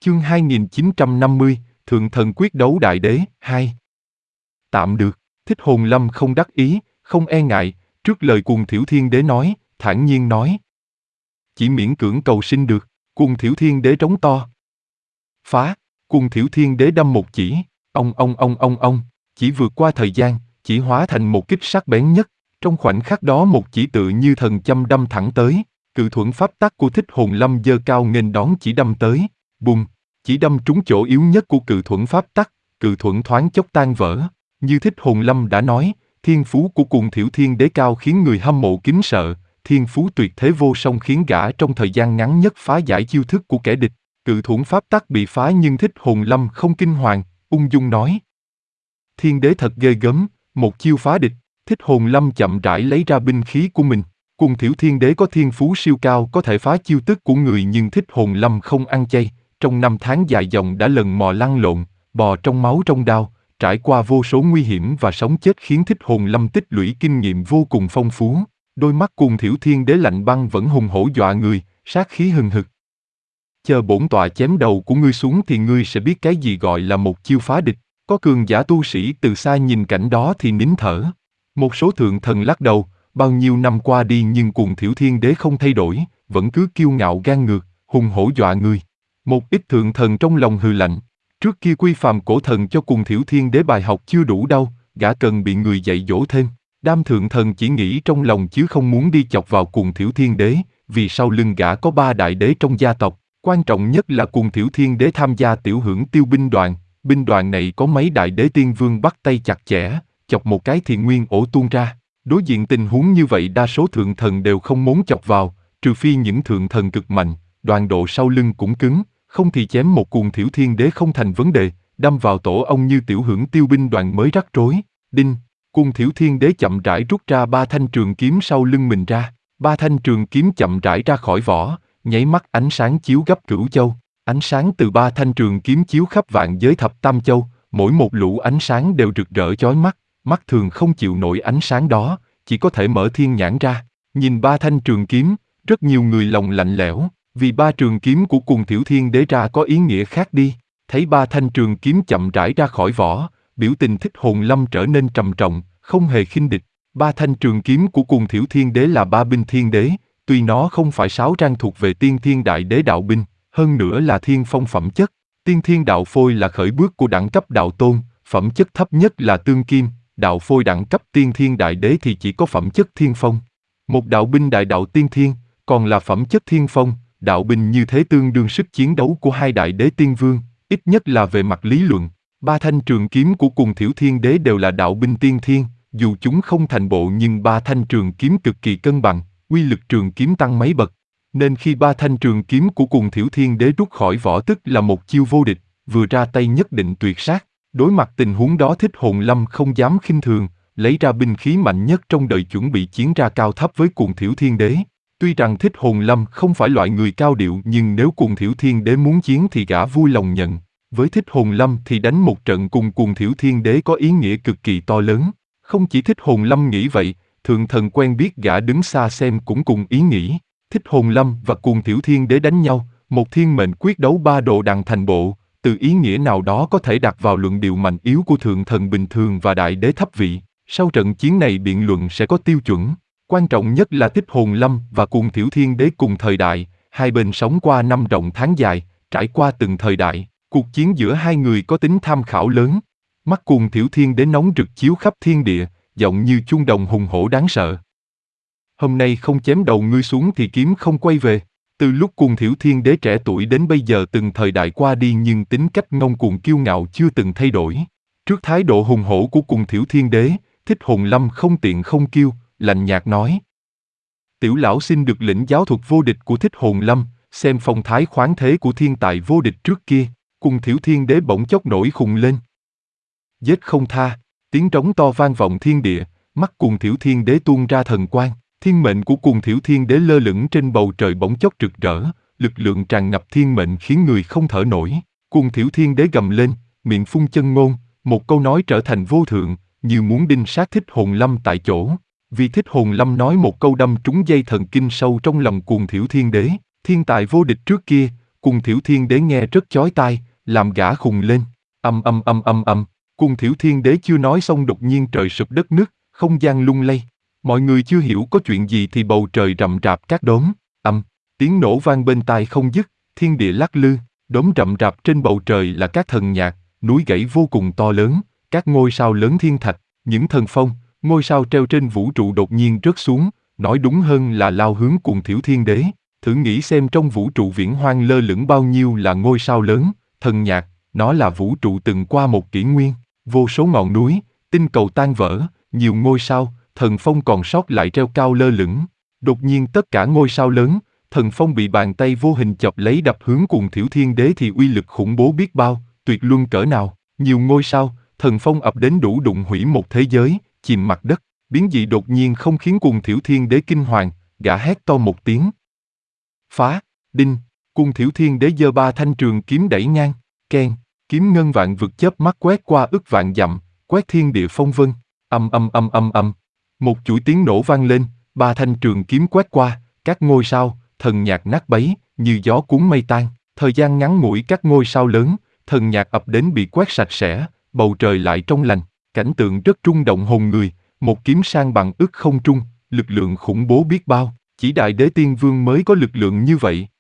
Chương 2950, Thượng thần quyết đấu đại đế, 2. Tạm được, Thích Hồn Lâm không đắc ý, không e ngại, trước lời Cuồng Thiểu Thiên Đế nói, thản nhiên nói. Chỉ miễn cưỡng cầu sinh được, Cuồng Thiểu Thiên Đế trống to. Phá, Cuồng Thiểu Thiên Đế đâm một chỉ, ông, chỉ vượt qua thời gian, chỉ hóa thành một kích sắc bén nhất, trong khoảnh khắc đó một chỉ tự như thần châm đâm thẳng tới, cự thuẫn pháp tắc của Thích Hồn Lâm giơ cao nghênh đón chỉ đâm tới, bùng, chỉ đâm trúng chỗ yếu nhất của cự thuẫn pháp tắc, cự thuẫn thoáng chốc tan vỡ, như Thích Hồn Lâm đã nói, thiên phú của Cuồng Thiểu Thiên Đế cao khiến người hâm mộ kính sợ, thiên phú tuyệt thế vô song khiến gã trong thời gian ngắn nhất phá giải chiêu thức của kẻ địch. Cự thuẫn pháp tắc bị phá nhưng Thích Hồn Lâm không kinh hoàng, ung dung nói. Thiên đế thật ghê gớm, một chiêu phá địch. Thích Hồn Lâm chậm rãi lấy ra binh khí của mình. Cuồng Thiểu Thiên Đế có thiên phú siêu cao có thể phá chiêu thức của người nhưng Thích Hồn Lâm không ăn chay. Trong năm tháng dài dòng đã lần mò lăn lộn, bò trong máu trong đao, trải qua vô số nguy hiểm và sống chết khiến Thích Hồn Lâm tích lũy kinh nghiệm vô cùng phong phú. Đôi mắt Cuồng Thiểu Thiên Đế lạnh băng vẫn hùng hổ dọa người, sát khí hừng hực. Chờ bổn tọa chém đầu của ngươi xuống thì ngươi sẽ biết cái gì gọi là một chiêu phá địch. Có cường giả tu sĩ từ xa nhìn cảnh đó thì nín thở. Một số thượng thần lắc đầu, bao nhiêu năm qua đi nhưng Cuồng Thiểu Thiên Đế không thay đổi, vẫn cứ kiêu ngạo gan ngược, hùng hổ dọa người. Một ít thượng thần trong lòng hừ lạnh. Trước kia quy phàm cổ thần cho Cuồng Thiểu Thiên Đế bài học chưa đủ đâu, gã cần bị người dạy dỗ thêm. Đám thượng thần chỉ nghĩ trong lòng chứ không muốn đi chọc vào Cuồng Thiểu Thiên Đế, vì sau lưng gã có 3 đại đế trong gia tộc. Quan trọng nhất là Cuồng Thiểu Thiên Đế tham gia tiểu hưởng tiêu binh đoàn này có mấy đại đế tiên vương bắt tay chặt chẽ, chọc một cái thì nguyên ổ tuôn ra. Đối diện tình huống như vậy đa số thượng thần đều không muốn chọc vào, trừ phi những thượng thần cực mạnh, đoàn độ sau lưng cũng cứng, không thì chém một Cuồng Thiểu Thiên Đế không thành vấn đề, đâm vào tổ ông như tiểu hưởng tiêu binh đoàn mới rắc rối. Đinh, Cuồng Thiểu Thiên Đế chậm rãi rút ra 3 thanh trường kiếm sau lưng mình ra, 3 thanh trường kiếm chậm rãi ra khỏi vỏ. Nháy mắt ánh sáng chiếu gấp cửu châu, ánh sáng từ 3 thanh trường kiếm chiếu khắp vạn giới thập tam châu, mỗi một lũ ánh sáng đều rực rỡ chói mắt, mắt thường không chịu nổi ánh sáng đó, chỉ có thể mở thiên nhãn ra, nhìn 3 thanh trường kiếm, rất nhiều người lòng lạnh lẽo, vì 3 trường kiếm của Cuồng Thiểu Thiên Đế ra có ý nghĩa khác đi, thấy 3 thanh trường kiếm chậm rãi ra khỏi vỏ, biểu tình Thích Hồn Lâm trở nên trầm trọng, không hề khinh địch, 3 thanh trường kiếm của Cuồng Thiểu Thiên Đế là 3 binh thiên đế. Tuy nó không phải 6 trang thuộc về tiên thiên đại đế đạo binh, hơn nữa là thiên phong phẩm chất. Tiên thiên đạo phôi là khởi bước của đẳng cấp đạo tôn, phẩm chất thấp nhất là tương kim, đạo phôi đẳng cấp tiên thiên đại đế thì chỉ có phẩm chất thiên phong. Một đạo binh đại đạo tiên thiên, còn là phẩm chất thiên phong, đạo binh như thế tương đương sức chiến đấu của 2 đại đế tiên vương, ít nhất là về mặt lý luận. 3 thanh trường kiếm của Cuồng Thiểu Thiên Đế đều là đạo binh tiên thiên, dù chúng không thành bộ nhưng 3 thanh trường kiếm cực kỳ cân bằng. Uy lực trường kiếm tăng mấy bậc, nên khi 3 thanh trường kiếm của Cuồng Thiểu Thiên Đế rút khỏi vỏ tức là một chiêu vô địch, vừa ra tay nhất định tuyệt sát. Đối mặt tình huống đó Thích Hồn Lâm không dám khinh thường, lấy ra binh khí mạnh nhất trong đời chuẩn bị chiến ra cao thấp với Cuồng Thiểu Thiên Đế. Tuy rằng Thích Hồn Lâm không phải loại người cao điệu nhưng nếu Cuồng Thiểu Thiên Đế muốn chiến thì gã vui lòng nhận. Với Thích Hồn Lâm thì đánh một trận cùng Cuồng Thiểu Thiên Đế có ý nghĩa cực kỳ to lớn. Không chỉ Thích Hồn Lâm nghĩ vậy, thượng thần quen biết gã đứng xa xem cũng cùng ý nghĩ. Thích Hồn Lâm và Cuồng Thiểu Thiên Đế đánh nhau, một thiên mệnh quyết đấu 3 độ đằng thành bộ, từ ý nghĩa nào đó có thể đặt vào luận điệu mạnh yếu của thượng thần bình thường và đại đế thấp vị. Sau trận chiến này biện luận sẽ có tiêu chuẩn. Quan trọng nhất là Thích Hồn Lâm và Cuồng Thiểu Thiên Đế cùng thời đại, hai bên sống qua năm rộng tháng dài, trải qua từng thời đại. Cuộc chiến giữa hai người có tính tham khảo lớn. Mắt Cuồng Thiểu Thiên Đế nóng rực chiếu khắp thiên địa, giọng như chuông đồng hùng hổ đáng sợ. Hôm nay không chém đầu ngươi xuống thì kiếm không quay về. Từ lúc Cuồng Thiểu Thiên Đế trẻ tuổi đến bây giờ từng thời đại qua đi nhưng tính cách ngông cuồng kiêu ngạo chưa từng thay đổi. Trước thái độ hùng hổ của Cuồng Thiểu Thiên Đế, Thích Hồn Lâm không tiện không kiêu, lạnh nhạt nói. Tiểu lão xin được lĩnh giáo thuật vô địch của Thích Hồn Lâm, xem phong thái khoáng thế của thiên tài vô địch trước kia. Cuồng Thiểu Thiên Đế bỗng chốc nổi khùng lên. Giết không tha, tiếng trống to vang vọng thiên địa, mắt Cuồng Thiểu Thiên Đế tuôn ra thần quang. Thiên mệnh của Cuồng Thiểu Thiên Đế lơ lửng trên bầu trời bỗng chốc rực rỡ, lực lượng tràn ngập thiên mệnh khiến người không thở nổi. Cuồng Thiểu Thiên Đế gầm lên, miệng phun chân ngôn, một câu nói trở thành vô thượng, như muốn đinh sát Thích Hồn Lâm tại chỗ. Vì Thích Hồn Lâm nói một câu đâm trúng dây thần kinh sâu trong lòng Cuồng Thiểu Thiên Đế. Thiên tài vô địch trước kia, Cùng Thiểu Thiên Đế nghe rất chói tai, làm gã khùng lên. Cùng Thiểu Thiên Đế chưa nói xong đột nhiên trời sụp đất nứt, không gian lung lay. Mọi người chưa hiểu có chuyện gì thì bầu trời rậm rạp các đốm. Tiếng nổ vang bên tai không dứt, thiên địa lắc lư, đốm rậm rạp trên bầu trời là các thần nhạc, núi gãy vô cùng to lớn, các ngôi sao lớn thiên thạch, những thần phong, ngôi sao treo trên vũ trụ đột nhiên rớt xuống, nói đúng hơn là lao hướng Cùng Thiểu Thiên Đế. Thử nghĩ xem trong vũ trụ viễn hoang lơ lửng bao nhiêu là ngôi sao lớn, thần nhạc, nó là vũ trụ từng qua một kỷ nguyên, vô số ngọn núi, tinh cầu tan vỡ, nhiều ngôi sao, thần phong còn sót lại treo cao lơ lửng. Đột nhiên tất cả ngôi sao lớn, thần phong bị bàn tay vô hình chộp lấy đập hướng Cùng Thiểu Thiên Đế thì uy lực khủng bố biết bao, tuyệt luân cỡ nào. Nhiều ngôi sao, thần phong ập đến đủ đụng hủy một thế giới, chìm mặt đất. Biến dị đột nhiên không khiến Cùng Thiểu Thiên Đế kinh hoàng, gã hét to một tiếng. Phá, đinh, Cùng Thiểu Thiên Đế giơ 3 thanh trường kiếm đẩy ngang, keng, kiếm ngân vạn vực chớp mắt quét qua ức vạn dặm, quét thiên địa phong vân. Một chuỗi tiếng nổ vang lên, 3 thanh trường kiếm quét qua, các ngôi sao, thần nhạc nát bấy, như gió cuốn mây tan. Thời gian ngắn ngủi các ngôi sao lớn, thần nhạc ập đến bị quét sạch sẽ, bầu trời lại trong lành, cảnh tượng rất rung động hồn người, một kiếm sang bằng ức không trung, lực lượng khủng bố biết bao, chỉ Đại Đế Tiên Vương mới có lực lượng như vậy.